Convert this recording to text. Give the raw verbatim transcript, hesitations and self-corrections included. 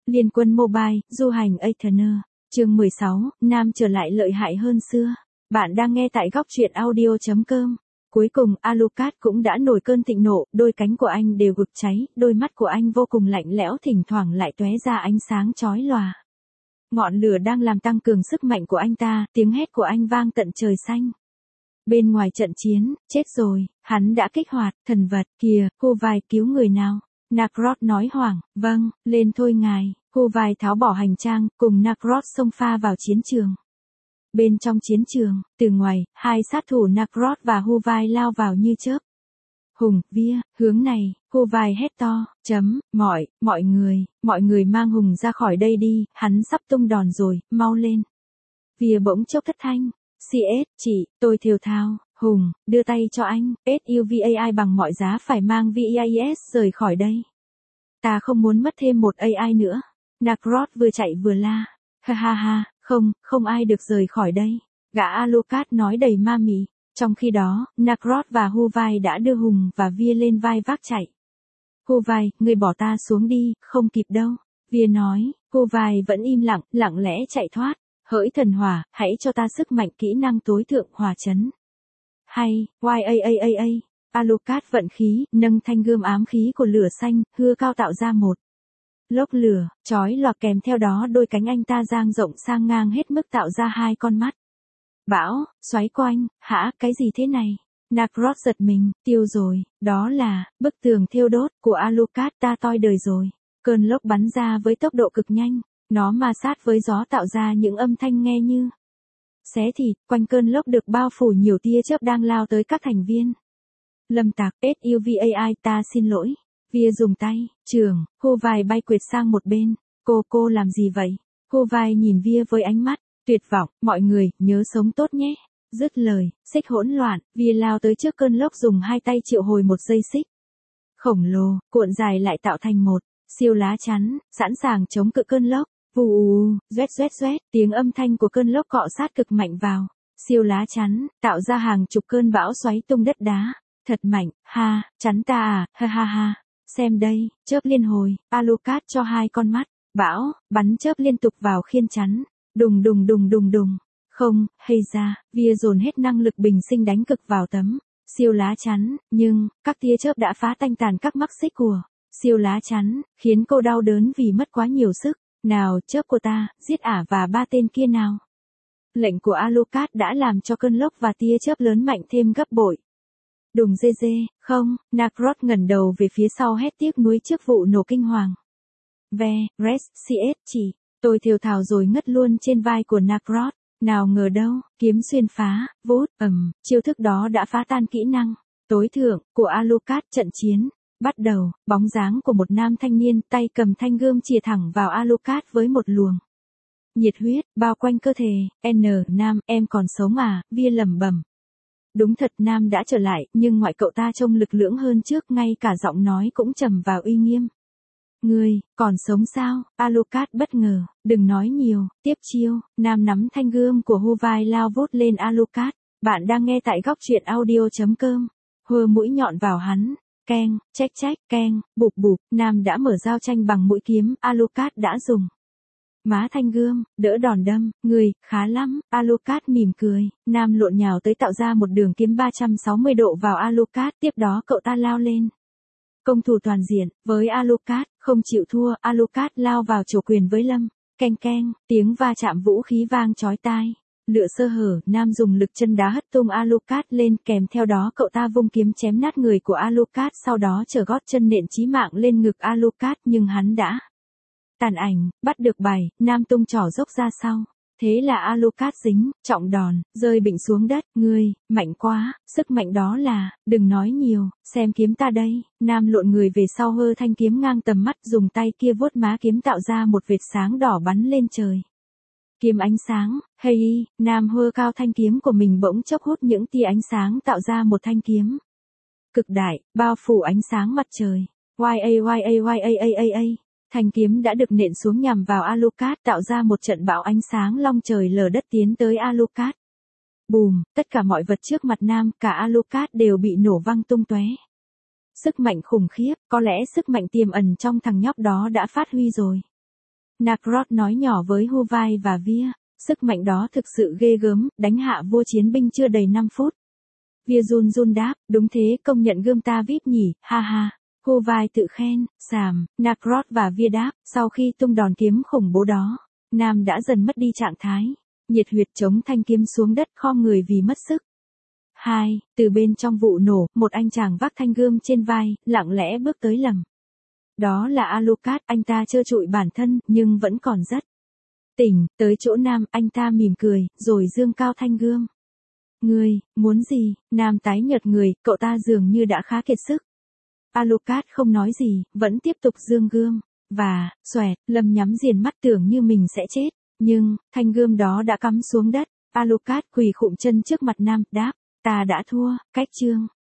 Liên quân mobile, du hành Aetherner. Chương mười sáu, Nam trở lại lợi hại hơn xưa. Bạn đang nghe tại góc truyện audio chấm com. Cuối cùng, Alucard cũng đã nổi cơn thịnh nộ, đôi cánh của anh đều vực cháy, đôi mắt của anh vô cùng lạnh lẽo, thỉnh thoảng lại tóe ra ánh sáng chói lòa. Ngọn lửa đang làm tăng cường sức mạnh của anh ta, tiếng hét của anh vang tận trời xanh. Bên ngoài trận chiến, chết rồi, hắn đã kích hoạt, thần vật, kìa, Huvai cứu người nào. Nacross nói hoảng, vâng, lên thôi ngài. Huvai tháo bỏ hành trang, cùng Nacross xông pha vào chiến trường. Bên trong chiến trường, từ ngoài, hai sát thủ Nacross và Huvai lao vào như chớp. Hùng, vía, hướng này, Huvai hét to, chấm, mọi, mọi người, mọi người mang Hùng ra khỏi đây đi, hắn sắp tung đòn rồi, mau lên. Vía bỗng chốc thất thanh, xê ét, chị, tôi thều thào, Hùng, đưa tay cho anh, Suvai bằng mọi giá phải mang Vais rời khỏi đây. Ta không muốn mất thêm một a i nữa. Nacross vừa chạy vừa la, ha ha ha, không, không ai được rời khỏi đây. Gã Alucard nói đầy ma mị. Trong khi đó, Nacross và Huvai đã đưa Hùng và Vía lên vai vác chạy. Huvai, ngươi bỏ ta xuống đi, không kịp đâu. Vía nói, Huvai vẫn im lặng, lặng lẽ chạy thoát. Hỡi thần hỏa, hãy cho ta sức mạnh kỹ năng tối thượng hỏa chấn. Hay, Yaaa. Alucard vận khí, nâng thanh gươm ám khí của lửa xanh, hưa cao tạo ra một lốc lửa, chói lòa, kèm theo đó đôi cánh anh ta dang rộng sang ngang hết mức tạo ra hai con mắt. Bão, xoáy quanh, hả, cái gì thế này? Nacross giật mình, tiêu rồi, đó là, bức tường thiêu đốt, của Alucard, ta toi đời rồi. Cơn lốc bắn ra với tốc độ cực nhanh, nó ma sát với gió tạo ra những âm thanh nghe như xé thịt, quanh cơn lốc được bao phủ nhiều tia chớp đang lao tới các thành viên. Lâm tặc, Suvai, ta xin lỗi. Vía dùng tay, trường, Huvai bay quệt sang một bên. Cô, cô làm gì vậy? Huvai nhìn Vía với ánh mắt tuyệt vọng, mọi người, nhớ sống tốt nhé. Dứt lời, xích hỗn loạn, Vía lao tới trước cơn lốc dùng hai tay triệu hồi một dây xích khổng lồ, cuộn dài lại tạo thành một siêu lá chắn, sẵn sàng chống cự cơn lốc. Vù ù, doét doét doét, tiếng âm thanh của cơn lốc cọ sát cực mạnh vào siêu lá chắn, tạo ra hàng chục cơn bão xoáy tung đất đá. Thật mạnh, ha, chắn ta à, ha ha ha. Xem đây, chớp liên hồi, Alucard cho hai con mắt, bão, bắn chớp liên tục vào khiên chắn. Đùng đùng đùng đùng đùng. Không, hay ra, Vía dồn hết năng lực bình sinh đánh cực vào tấm siêu lá chắn, nhưng, các tia chớp đã phá tanh tàn các mắc xích của siêu lá chắn, khiến cô đau đớn vì mất quá nhiều sức. Nào, chớp của ta, giết ả và ba tên kia nào. Lệnh của Alucard đã làm cho cơn lốc và tia chớp lớn mạnh thêm gấp bội. Đùng dê dê, không, Nacross ngẩng đầu về phía sau hét tiếc nuối trước vụ nổ kinh hoàng. Ve, Res, xê ét, chỉ, tôi thều thào rồi ngất luôn trên vai của Nacross. Nào ngờ đâu, kiếm xuyên phá, vút, ầm, chiêu thức đó đã phá tan kỹ năng tối thượng của Alucard. Trận chiến bắt đầu, bóng dáng của một nam thanh niên tay cầm thanh gươm chìa thẳng vào Alucard với một luồng nhiệt huyết bao quanh cơ thể. N, Nam, em còn sống à? Vía lẩm bẩm. Đúng thật, Nam đã trở lại, nhưng ngoại cậu ta trông lực lưỡng hơn trước, ngay cả giọng nói cũng trầm vào uy nghiêm. Ngươi, còn sống sao? Alucard bất ngờ, đừng nói nhiều, tiếp chiêu. Nam nắm thanh gươm của Huvai lao vút lên Alucard. Bạn đang nghe tại góc truyện audio chấm com. Hơ mũi nhọn vào hắn. Keng, chách chách, keng, bụp bụp. Nam đã mở giao tranh bằng mũi kiếm, Alucard đã dùng má thanh gươm, đỡ đòn đâm. Người, khá lắm. Alucard mỉm cười. Nam lộn nhào tới tạo ra một đường kiếm ba trăm sáu mươi độ vào Alucard. Tiếp đó cậu ta lao lên công thủ toàn diện với Alucard, không chịu thua. Alucard lao vào trổ quyền với Lâm. Keng keng, tiếng va chạm vũ khí vang chói tai. Lựa sơ hở, Nam dùng lực chân đá hất tung Alucard lên, kèm theo đó cậu ta vung kiếm chém nát người của Alucard, sau đó chở gót chân nện chí mạng lên ngực Alucard, nhưng hắn đã tàn ảnh, bắt được bài. Nam tung trỏ dốc ra sau. Thế là Alucard dính trọng đòn, rơi bịch xuống đất. Ngươi, mạnh quá, sức mạnh đó là, đừng nói nhiều, xem kiếm ta đây. Nam lộn người về sau hơ thanh kiếm ngang tầm mắt, dùng tay kia vuốt má kiếm tạo ra một vệt sáng đỏ bắn lên trời. Kiếm ánh sáng, hey, Nam hơ cao thanh kiếm của mình, bỗng chốc hút những tia ánh sáng tạo ra một thanh kiếm cực đại, bao phủ ánh sáng mặt trời. Yaaa. Thanh kiếm đã được nện xuống nhằm vào Alucard, tạo ra một trận bão ánh sáng long trời lở đất tiến tới Alucard. Bùm, tất cả mọi vật trước mặt Nam, cả Alucard đều bị nổ văng tung tóe. Sức mạnh khủng khiếp, có lẽ sức mạnh tiềm ẩn trong thằng nhóc đó đã phát huy rồi. Narcrot nói nhỏ với Huvai và Via. Sức mạnh đó thực sự ghê gớm, đánh hạ vua chiến binh chưa đầy năm phút. Via run run đáp, đúng thế, công nhận gươm ta vip nhỉ, ha ha. Huvai tự khen, xàm, Narcrot và Via đáp, sau khi tung đòn kiếm khủng bố đó, Nam đã dần mất đi trạng thái. Nhiệt huyệt chống thanh kiếm xuống đất khom người vì mất sức. hai. Từ bên trong vụ nổ, một anh chàng vác thanh gươm trên vai, lặng lẽ bước tới lầm. Đó là Alucard, anh ta trơ trụi bản thân, nhưng vẫn còn rất tỉnh, tới chỗ Nam, anh ta mỉm cười, rồi dương cao thanh gươm. Ngươi, muốn gì? Nam tái nhợt người, cậu ta dường như đã khá kiệt sức. Alucard không nói gì, vẫn tiếp tục dương gươm. Và, xoẹt, Lâm nhắm nghiền mắt tưởng như mình sẽ chết. Nhưng, thanh gươm đó đã cắm xuống đất. Alucard quỳ khụm chân trước mặt Nam, đáp, ta đã thua, cách chương.